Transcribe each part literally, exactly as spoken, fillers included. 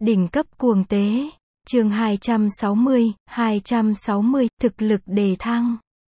Đỉnh cấp cuồng tế. Chương hai trăm sáu mươi, hai trăm sáu mươi, thực lực đề thăng.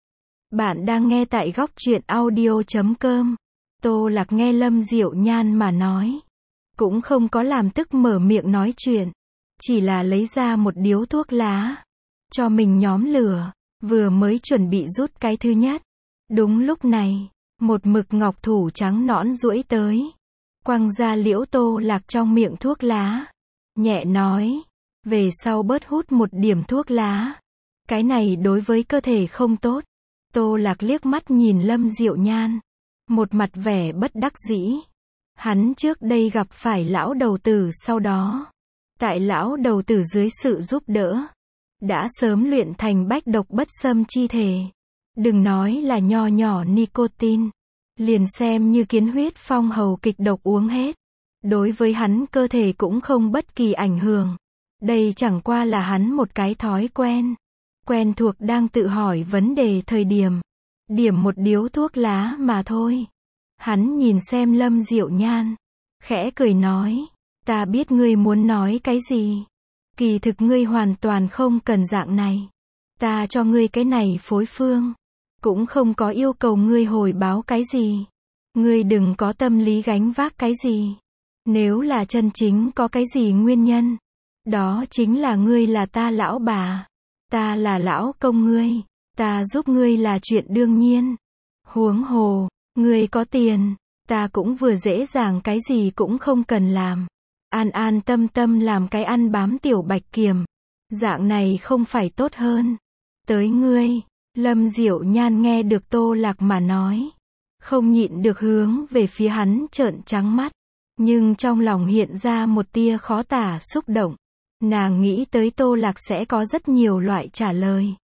Bạn đang nghe tại góc truyện audio chấm com. Tô Lạc nghe Lâm Diệu Nhan mà nói, cũng không có làm tức mở miệng nói chuyện, chỉ là lấy ra một điếu thuốc lá, cho mình nhóm lửa, vừa mới chuẩn bị rút cái thứ nhất. Đúng lúc này, một mực ngọc thủ trắng nõn duỗi tới, quăng ra liễu Tô Lạc trong miệng thuốc lá, nhẹ nói, về sau bớt hút một điểm thuốc lá, cái này đối với cơ thể không tốt. Tô Lạc liếc mắt nhìn Lâm Diệu Nhan, một mặt vẻ bất đắc dĩ. Hắn trước đây gặp phải lão đầu tử, sau đó, tại lão đầu tử dưới sự giúp đỡ, đã sớm luyện thành bách độc bất xâm chi thể. Đừng nói là nho nhỏ nicotine, liền xem như kiến huyết phong hầu kịch độc uống hết, đối với hắn cơ thể cũng không bất kỳ ảnh hưởng. Đây chẳng qua là hắn một cái thói quen, quen thuộc đang tự hỏi vấn đề thời điểm, điểm một điếu thuốc lá mà thôi. Hắn nhìn xem Lâm Diệu Nhan, khẽ cười nói, ta biết ngươi muốn nói cái gì. Kỳ thực ngươi hoàn toàn không cần dạng này. Ta cho ngươi cái này phối phương, cũng không có yêu cầu ngươi hồi báo cái gì. Ngươi đừng có tâm lý gánh vác cái gì. Nếu là chân chính có cái gì nguyên nhân, đó chính là ngươi là ta lão bà, ta là lão công ngươi, ta giúp ngươi là chuyện đương nhiên. Huống hồ, ngươi có tiền, ta cũng vừa dễ dàng cái gì cũng không cần làm. An an tâm tâm làm cái ăn bám tiểu bạch kiểm, dạng này không phải tốt hơn. Tới ngươi. Lâm Diệu Nhan nghe được Tô Lạc mà nói, không nhịn được hướng về phía hắn trợn trắng mắt, nhưng trong lòng hiện ra một tia khó tả xúc động. Nàng nghĩ tới Tô Lạc sẽ có rất nhiều loại trả lời,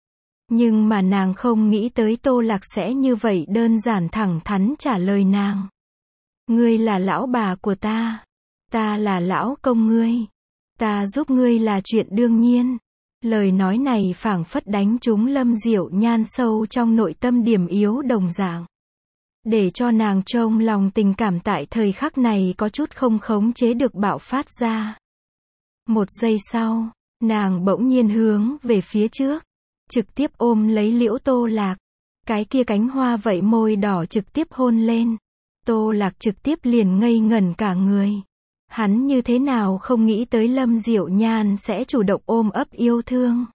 nhưng mà nàng không nghĩ tới Tô Lạc sẽ như vậy đơn giản thẳng thắn trả lời nàng. Ngươi là lão bà của ta, ta là lão công ngươi, ta giúp ngươi là chuyện đương nhiên. Lời nói này phảng phất đánh trúng Lâm Diệu Nhan sâu trong nội tâm điểm yếu đồng dạng, để cho nàng trong lòng tình cảm tại thời khắc này có chút không khống chế được bạo phát ra. Một giây sau, nàng bỗng nhiên hướng về phía trước, trực tiếp ôm lấy liễu Tô Lạc, cái kia cánh hoa vậy môi đỏ trực tiếp hôn lên. Tô Lạc trực tiếp liền ngây ngẩn cả người. Hắn như thế nào không nghĩ tới Lâm Diệu Nhan sẽ chủ động ôm ấp yêu thương.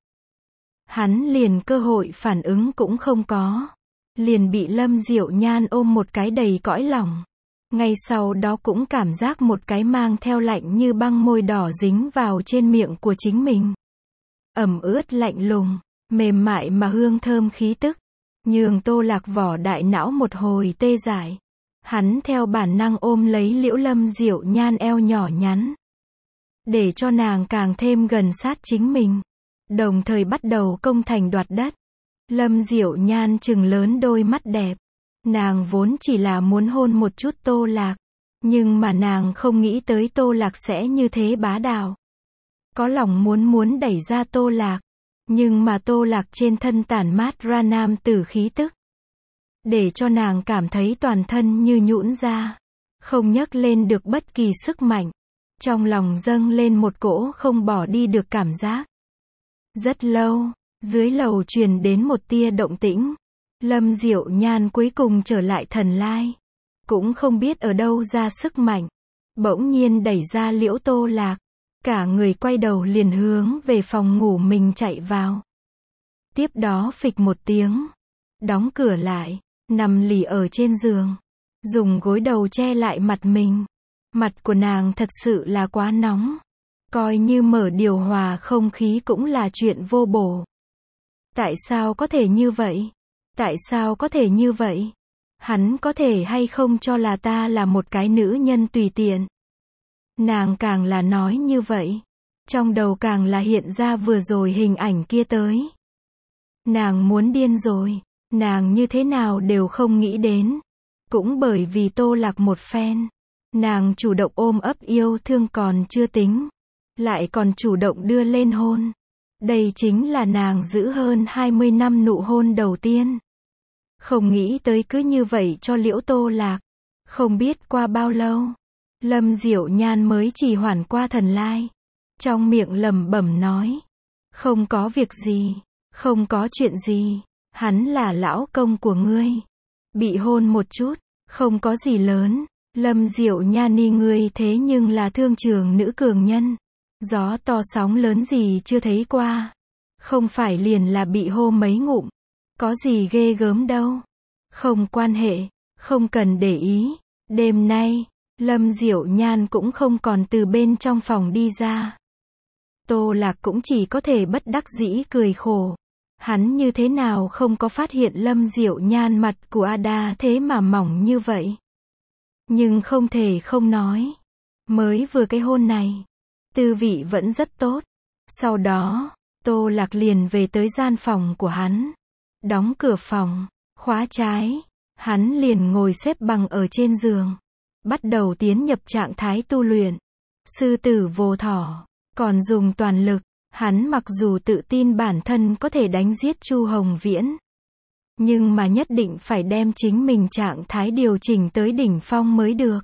Hắn liền cơ hội phản ứng cũng không có, liền bị Lâm Diệu Nhan ôm một cái đầy cõi lòng. Ngay sau đó cũng cảm giác một cái mang theo lạnh như băng môi đỏ dính vào trên miệng của chính mình. Ẩm ướt lạnh lùng, mềm mại mà hương thơm khí tức, nhường Tô Lạc vỏ đại não một hồi tê dại. Hắn theo bản năng ôm lấy liễu Lâm Diệu Nhan eo nhỏ nhắn, để cho nàng càng thêm gần sát chính mình, đồng thời bắt đầu công thành đoạt đất. Lâm Diệu Nhan trừng lớn đôi mắt đẹp, nàng vốn chỉ là muốn hôn một chút Tô Lạc, nhưng mà nàng không nghĩ tới Tô Lạc sẽ như thế bá đạo. Có lòng muốn muốn đẩy ra Tô Lạc, nhưng mà Tô Lạc trên thân tản mát ra nam tử khí tức, để cho nàng cảm thấy toàn thân như nhũn ra, không nhấc lên được bất kỳ sức mạnh. Trong lòng dâng lên một cỗ không bỏ đi được cảm giác. Rất lâu, dưới lầu truyền đến một tia động tĩnh. Lâm Diệu Nhan cuối cùng trở lại thần lai, cũng không biết ở đâu ra sức mạnh, bỗng nhiên đẩy ra liễu Tô Lạc, cả người quay đầu liền hướng về phòng ngủ mình chạy vào. Tiếp đó phịch một tiếng, đóng cửa lại, nằm lì ở trên giường, dùng gối đầu che lại mặt mình. Mặt của nàng thật sự là quá nóng, coi như mở điều hòa không khí cũng là chuyện vô bổ. Tại sao có thể như vậy? Tại sao có thể như vậy? Hắn có thể hay không cho là ta là một cái nữ nhân tùy tiện? Nàng càng là nói như vậy, trong đầu càng là hiện ra vừa rồi hình ảnh kia tới. Nàng muốn điên rồi, nàng như thế nào đều không nghĩ đến. Cũng bởi vì Tô Lạc một phen, nàng chủ động ôm ấp yêu thương còn chưa tính, lại còn chủ động đưa lên hôn. Đây chính là nàng giữ hơn hai mươi năm nụ hôn đầu tiên. Không nghĩ tới cứ như vậy cho liễu Tô Lạc. Không biết qua bao lâu, Lâm Diệu Nhan mới chỉ hoản qua thần lai. trong miệng lẩm bẩm nói. Không có việc gì, không có chuyện gì, hắn là lão công của ngươi. Bị hôn một chút, không có gì lớn. Lâm Diệu Nha ni ngươi thế nhưng là thương trường nữ cường nhân. Gió to sóng lớn gì chưa thấy qua. Không phải liền là bị hô mấy ngụm. Có gì ghê gớm đâu. Không quan hệ, không cần để ý. Đêm nay, Lâm Diệu Nhan cũng không còn từ bên trong phòng đi ra. Tô Lạc cũng chỉ có thể bất đắc dĩ cười khổ. Hắn như thế nào không có phát hiện Lâm Diệu Nhan mặt của Ada thế mà mỏng như vậy. Nhưng không thể không nói. Mới vừa cái hôn này, tư vị vẫn rất tốt. Sau đó, Tô Lạc liền về tới gian phòng của hắn. Đóng cửa phòng, khóa trái. Hắn liền ngồi xếp bằng ở trên giường. Bắt đầu tiến nhập trạng thái tu luyện. Sư tử vô thỏ, còn dùng toàn lực. Hắn mặc dù tự tin bản thân có thể đánh giết Chu Hồng Viễn. Nhưng mà nhất định phải đem chính mình trạng thái điều chỉnh tới đỉnh phong mới được.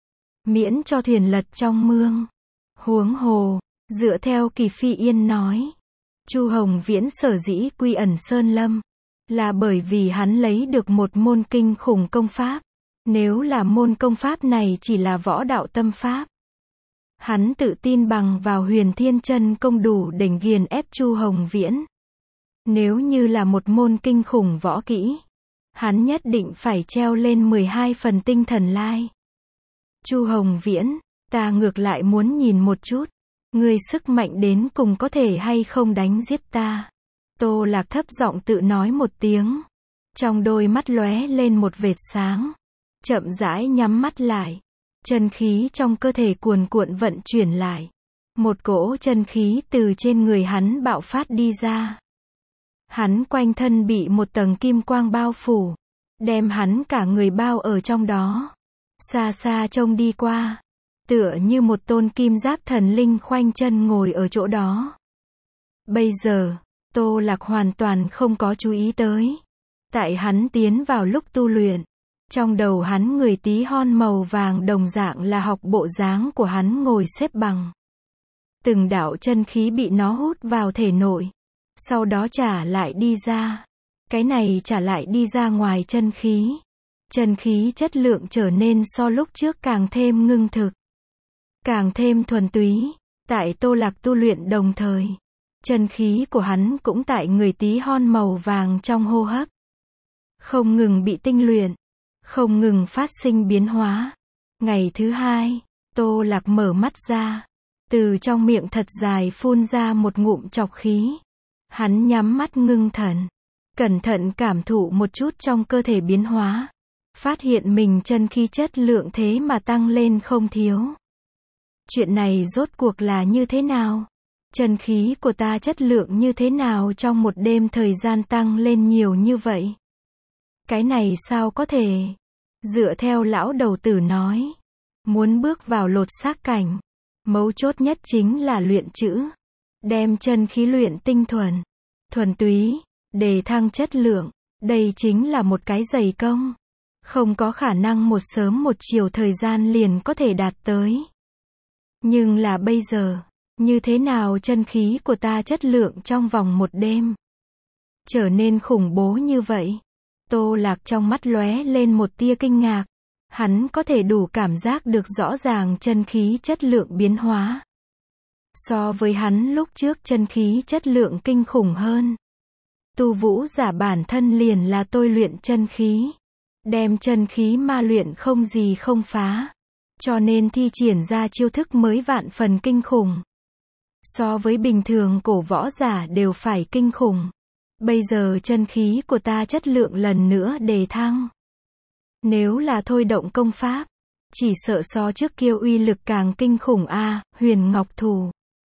Miễn cho thuyền lật trong mương. Huống hồ, dựa theo Kỳ Phi Yên nói. Chu Hồng Viễn sở dĩ quy ẩn Sơn Lâm. Là bởi vì hắn lấy được một môn kinh khủng công pháp. Nếu là môn công pháp này chỉ là võ đạo tâm pháp. Hắn tự tin bằng vào Huyền Thiên Chân Công đủ để nghiền ép Chu Hồng Viễn. Nếu như là một môn kinh khủng võ kỹ, hắn nhất định phải treo lên mười hai phần tinh thần lai. Chu Hồng Viễn, ta ngược lại muốn nhìn một chút, ngươi sức mạnh đến cùng có thể hay không đánh giết ta. Tô Lạc thấp giọng tự nói một tiếng. Trong đôi mắt lóe lên một vệt sáng. Chậm rãi nhắm mắt lại. Chân khí trong cơ thể cuồn cuộn vận chuyển lại. Một cỗ chân khí từ trên người hắn bạo phát đi ra. Hắn quanh thân bị một tầng kim quang bao phủ. Đem hắn cả người bao ở trong đó. Xa xa trông đi qua. Tựa như một tôn kim giáp thần linh khoanh chân ngồi ở chỗ đó. Bây giờ, Tô Lạc hoàn toàn không có chú ý tới. Tại hắn tiến vào lúc tu luyện. Trong đầu hắn người tí hon màu vàng đồng dạng là học bộ dáng của hắn ngồi xếp bằng. Từng đạo chân khí bị nó hút vào thể nội. Sau đó trả lại đi ra. Cái này trả lại đi ra ngoài chân khí. Chân khí chất lượng trở nên so lúc trước càng thêm ngưng thực. Càng thêm thuần túy. Tại Tô Lạc tu luyện đồng thời. Chân khí của hắn cũng tại người tí hon màu vàng trong hô hấp. Không ngừng bị tinh luyện. Không ngừng phát sinh biến hóa. Ngày thứ hai, Tô Lạc mở mắt ra. Từ trong miệng thật dài phun ra một ngụm trọc khí. Hắn nhắm mắt ngưng thần. Cẩn thận cảm thụ một chút trong cơ thể biến hóa. Phát hiện mình chân khí chất lượng thế mà tăng lên không thiếu. Chuyện này rốt cuộc là như thế nào? Chân khí của ta chất lượng như thế nào trong một đêm thời gian tăng lên nhiều như vậy? Cái này sao có thể? Dựa theo lão đầu tử nói. Muốn bước vào lột xác cảnh. Mấu chốt nhất chính là luyện chữ. Đem chân khí luyện tinh thuần. Thuần túy. Đề thăng chất lượng. Đây chính là một cái dày công. Không có khả năng một sớm một chiều thời gian liền có thể đạt tới. Nhưng là bây giờ. Như thế nào chân khí của ta chất lượng trong vòng một đêm? Trở nên khủng bố như vậy. Tô Lạc trong mắt lóe lên một tia kinh ngạc. Hắn có thể đủ cảm giác được rõ ràng chân khí chất lượng biến hóa. So với hắn lúc trước chân khí chất lượng kinh khủng hơn. Tu vũ giả bản thân liền là tôi luyện chân khí. Đem chân khí ma luyện không gì không phá. Cho nên thi triển ra chiêu thức mới vạn phần kinh khủng. So với bình thường cổ võ giả đều phải kinh khủng. Bây giờ chân khí của ta chất lượng lần nữa đề thăng. Nếu là thôi động công pháp, chỉ sợ so trước kia uy lực càng kinh khủng a, à, Huyền Ngọc Thủ.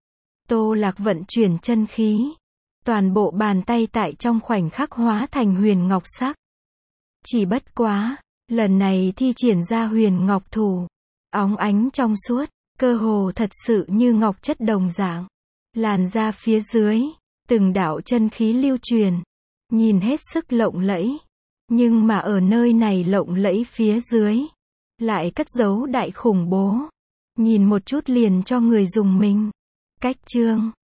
Tô Lạc vận chuyển chân khí. Toàn bộ bàn tay tại trong khoảnh khắc hóa thành huyền ngọc sắc. Chỉ bất quá, lần này thi triển ra Huyền Ngọc Thủ. Óng ánh trong suốt, cơ hồ thật sự như ngọc chất đồng dạng. Làn da phía dưới, từng đạo chân khí lưu truyền. Nhìn hết sức lộng lẫy. Nhưng mà ở nơi này lộng lẫy phía dưới. Lại cất giấu đại khủng bố. Nhìn một chút liền cho người dùng mình. Cách chương